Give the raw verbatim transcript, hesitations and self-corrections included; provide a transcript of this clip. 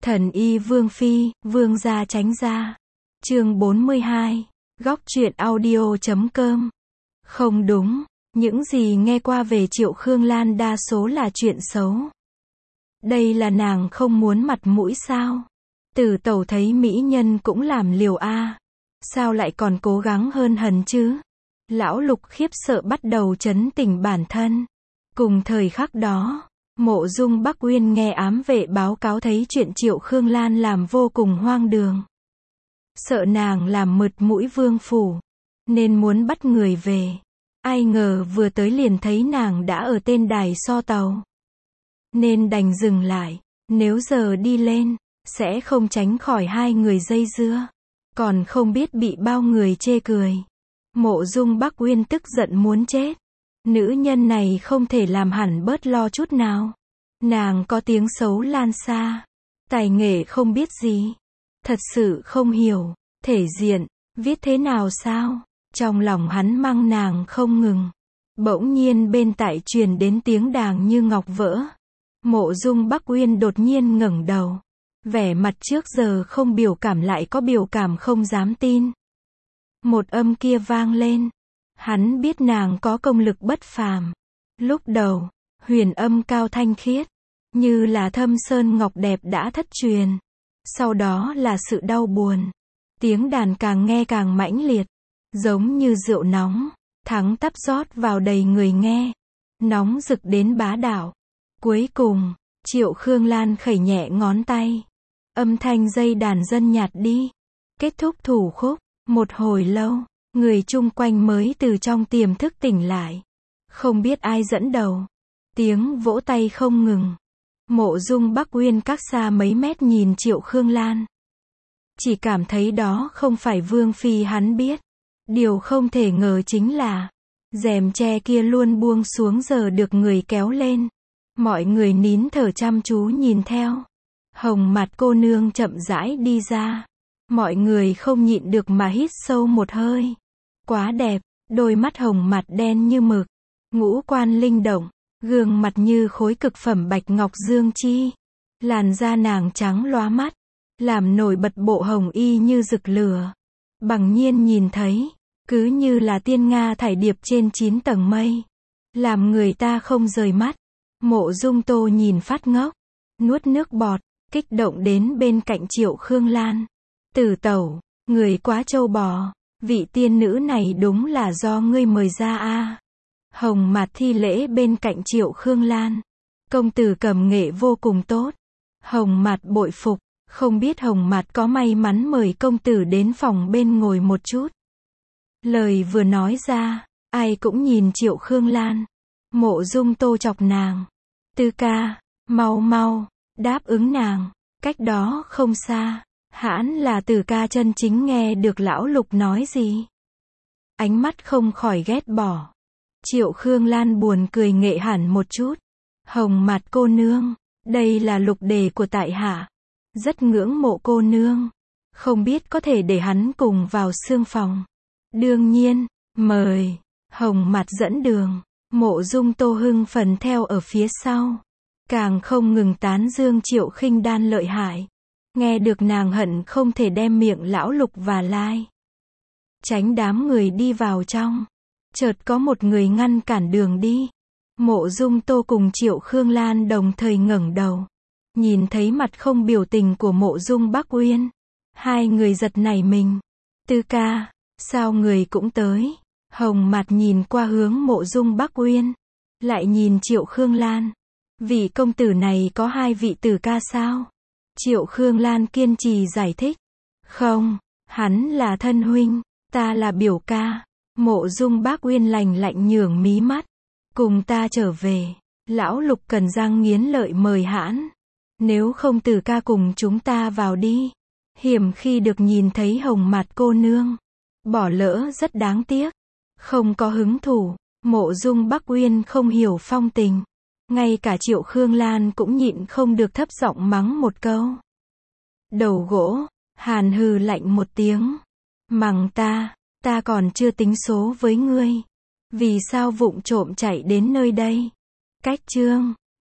Thần y Vương Phi, Vương gia tránh ra. Chương bốn mươi hai. Góc truyện audio chấm com. Không đúng, những gì nghe qua về Triệu Khương Lan đa số là chuyện xấu. Đây là nàng không muốn mặt mũi sao? Tử Tẩu thấy mỹ nhân cũng làm liều a. Sao lại còn cố gắng hơn hần chứ? Lão Lục khiếp sợ bắt đầu trấn tĩnh bản thân. Cùng thời khắc đó, Mộ Dung Bắc Uyên nghe ám vệ báo cáo thấy chuyện Triệu Khương Lan làm vô cùng hoang đường. Sợ nàng làm mượt mũi vương phủ, nên muốn bắt người về. Ai ngờ vừa tới liền thấy nàng đã ở tên đài so tàu. Nên đành dừng lại, nếu giờ đi lên, sẽ không tránh khỏi hai người dây dưa. Còn không biết bị bao người chê cười. Mộ Dung Bắc Uyên tức giận muốn chết. Nữ nhân này không thể làm hẳn bớt lo chút nào. Nàng có tiếng xấu lan xa. Tài nghệ không biết gì. Thật sự không hiểu. Thể diện, viết thế nào sao? Trong lòng hắn mang nàng không ngừng. Bỗng nhiên bên tai truyền đến tiếng đàng như ngọc vỡ. Mộ Dung Bắc Uyên đột nhiên ngẩng đầu. Vẻ mặt trước giờ không biểu cảm lại có biểu cảm không dám tin. Một âm kia vang lên. Hắn biết nàng có công lực bất phàm. Lúc đầu, huyền âm cao thanh khiết, như là thâm sơn ngọc đẹp đã thất truyền. Sau đó là sự đau buồn. Tiếng đàn càng nghe càng mãnh liệt, giống như rượu nóng, thắng tắp rót vào đầy người nghe. Nóng rực đến bá đạo. Cuối cùng, Triệu Khương Lan khẩy nhẹ ngón tay. Âm thanh dây đàn dân nhạt đi. Kết thúc thủ khúc, một hồi lâu, người chung quanh mới từ trong tiềm thức tỉnh lại. Không biết ai dẫn đầu. Tiếng vỗ tay không ngừng. Mộ Dung Bắc Uyên cách xa mấy mét nhìn Triệu Khương Lan. Chỉ cảm thấy đó không phải Vương Phi hắn biết. Điều không thể ngờ chính là, rèm tre kia luôn buông xuống giờ được người kéo lên. Mọi người nín thở chăm chú nhìn theo. Hồng mặt cô nương chậm rãi đi ra. Mọi người không nhịn được mà hít sâu một hơi. Quá đẹp, đôi mắt hồng mặt đen như mực. Ngũ quan linh động, gương mặt như khối cực phẩm bạch ngọc dương chi. Làn da nàng trắng lóa mắt, làm nổi bật bộ hồng y như rực lửa. Bằng nhiên nhìn thấy, cứ như là tiên nga thải điệp trên chín tầng mây. Làm người ta không rời mắt. Mộ Dung Tô nhìn phát ngốc, nuốt nước bọt, kích động đến bên cạnh Triệu Khương Lan. Tử Tẩu, người quá trâu bò, vị tiên nữ này đúng là do ngươi mời ra a. Hồng Mạt thi lễ bên cạnh Triệu Khương Lan. Công tử cầm nghệ vô cùng tốt. Hồng Mạt bội phục, không biết Hồng Mạt có may mắn mời công tử đến phòng bên ngồi một chút. Lời vừa nói ra, ai cũng nhìn Triệu Khương Lan. Mộ Dung Tô chọc nàng. Tư ca, mau mau, đáp ứng nàng. Cách đó không xa, hãn là Tử ca chân chính nghe được lão Lục nói gì. Ánh mắt không khỏi ghét bỏ. Triệu Khương Lan buồn cười nghệ hẳn một chút. Hồng mặt cô nương, đây là Lục đề của tại hạ. Rất ngưỡng mộ cô nương. Không biết có thể để hắn cùng vào xương phòng. Đương nhiên, mời. Hồng mặt dẫn đường. Mộ Dung Tô hưng phấn theo ở phía sau. Càng không ngừng tán dương Triệu Khinh Đan lợi hại. Nghe được nàng hận không thể đem miệng lão Lục và lai. Tránh đám người đi vào trong. Chợt có một người ngăn cản đường đi. Mộ Dung Tô cùng Triệu Khương Lan đồng thời ngẩng đầu. Nhìn thấy mặt không biểu tình của Mộ Dung Bắc Uyên. Hai người giật nảy mình. Tư ca, sao người cũng tới? Hồng mặt nhìn qua hướng Mộ Dung Bắc Uyên. Lại nhìn Triệu Khương Lan. Vị công tử này có hai vị tử ca sao? Triệu Khương Lan kiên trì giải thích. Không, hắn là thân huynh, ta là biểu ca. Mộ Dung Bắc Uyên lạnh lạnh nhướng mí mắt. Cùng ta trở về. Lão Lục cần răng nghiến lợi mời hãn. Nếu không tử ca cùng chúng ta vào đi. Hiểm khi được nhìn thấy hồng mặt cô nương. Bỏ lỡ rất đáng tiếc. Không có hứng thú. Mộ Dung Bắc Uyên không hiểu phong tình. Ngay cả Triệu Khương Lan cũng nhịn không được thấp giọng mắng một câu. Đầu gỗ, hàn hừ lạnh một tiếng. Mắng ta, ta còn chưa tính số với ngươi. Vì sao vụng trộm chạy đến nơi đây? Cách chương.